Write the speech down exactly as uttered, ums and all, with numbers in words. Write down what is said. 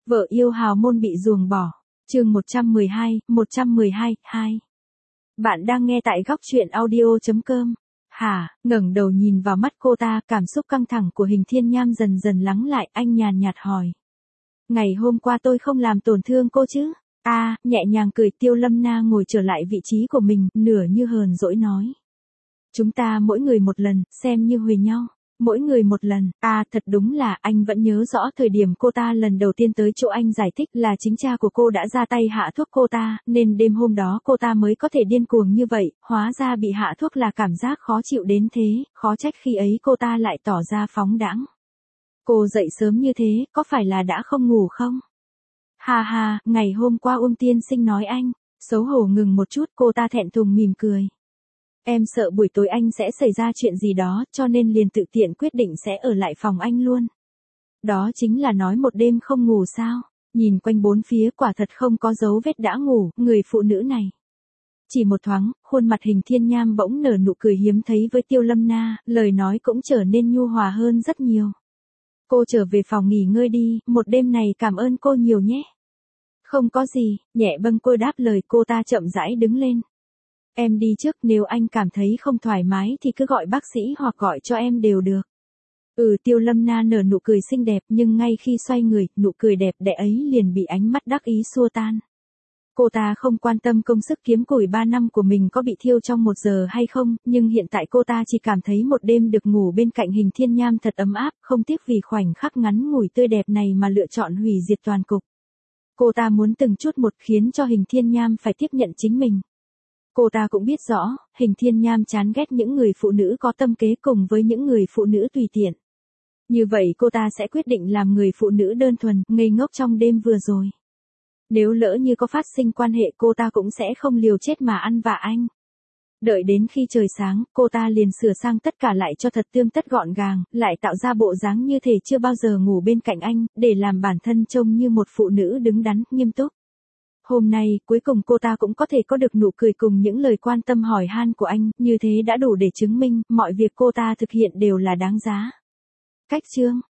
Vợ yêu hào môn bị ruồng bỏ. Chương một trăm mười hai, một trăm mười hai, hai. Bạn đang nghe tại góc truyện audio chấm com. Hả, ngẩng đầu nhìn vào mắt cô ta, cảm xúc căng thẳng của Hình Thiên Nham dần dần lắng lại, anh nhàn nhạt hỏi. Ngày hôm qua tôi không làm tổn thương cô chứ? A, à, nhẹ nhàng cười. Tiêu Lâm Na ngồi trở lại vị trí của mình, nửa như hờn dỗi nói. Chúng ta mỗi người một lần, xem như huề nhau. Mỗi người một lần. À, thật đúng là, anh vẫn nhớ rõ thời điểm cô ta lần đầu tiên tới chỗ anh giải thích là chính cha của cô đã ra tay hạ thuốc cô ta, nên đêm hôm đó cô ta mới có thể điên cuồng như vậy, hóa ra bị hạ thuốc là cảm giác khó chịu đến thế, khó trách khi ấy cô ta lại tỏ ra phóng đãng. Cô dậy sớm như thế, có phải là đã không ngủ không? Ha ha, ngày hôm qua Uông tiên sinh nói anh, xấu hổ ngừng một chút, cô ta thẹn thùng mỉm cười. Em sợ buổi tối anh sẽ xảy ra chuyện gì đó, cho nên liền tự tiện quyết định sẽ ở lại phòng anh luôn. Đó chính là nói một đêm không ngủ sao? Nhìn quanh bốn phía quả thật không có dấu vết đã ngủ, người phụ nữ này. Chỉ một thoáng, khuôn mặt Hình Thiên Nham bỗng nở nụ cười hiếm thấy với Tiêu Lâm Na, lời nói cũng trở nên nhu hòa hơn rất nhiều. Cô trở về phòng nghỉ ngơi đi, một đêm này cảm ơn cô nhiều nhé. Không có gì, nhẹ bâng cô đáp lời, cô ta chậm rãi đứng lên. Em đi trước, nếu anh cảm thấy không thoải mái thì cứ gọi bác sĩ hoặc gọi cho em đều được. Ừ, Tiêu Lâm Na nở nụ cười xinh đẹp, nhưng ngay khi xoay người, nụ cười đẹp đẽ ấy liền bị ánh mắt đắc ý xua tan. Cô ta không quan tâm công sức kiếm củi ba năm của mình có bị thiêu trong một giờ hay không, nhưng hiện tại cô ta chỉ cảm thấy một đêm được ngủ bên cạnh Hình Thiên Nham thật ấm áp, không tiếc vì khoảnh khắc ngắn ngủi tươi đẹp này mà lựa chọn hủy diệt toàn cục. Cô ta muốn từng chút một khiến cho Hình Thiên Nham phải tiếp nhận chính mình. Cô ta cũng biết rõ, Hình Thiên Nham chán ghét những người phụ nữ có tâm kế cùng với những người phụ nữ tùy tiện. Như vậy cô ta sẽ quyết định làm người phụ nữ đơn thuần, ngây ngốc trong đêm vừa rồi. Nếu lỡ như có phát sinh quan hệ cô ta cũng sẽ không liều chết mà ăn vạ anh. Đợi đến khi trời sáng, cô ta liền sửa sang tất cả lại cho thật tươm tất gọn gàng, lại tạo ra bộ dáng như thể chưa bao giờ ngủ bên cạnh anh, để làm bản thân trông như một phụ nữ đứng đắn, nghiêm túc. Hôm nay, cuối cùng cô ta cũng có thể có được nụ cười cùng những lời quan tâm hỏi han của anh, như thế đã đủ để chứng minh, mọi việc cô ta thực hiện đều là đáng giá. Cách chương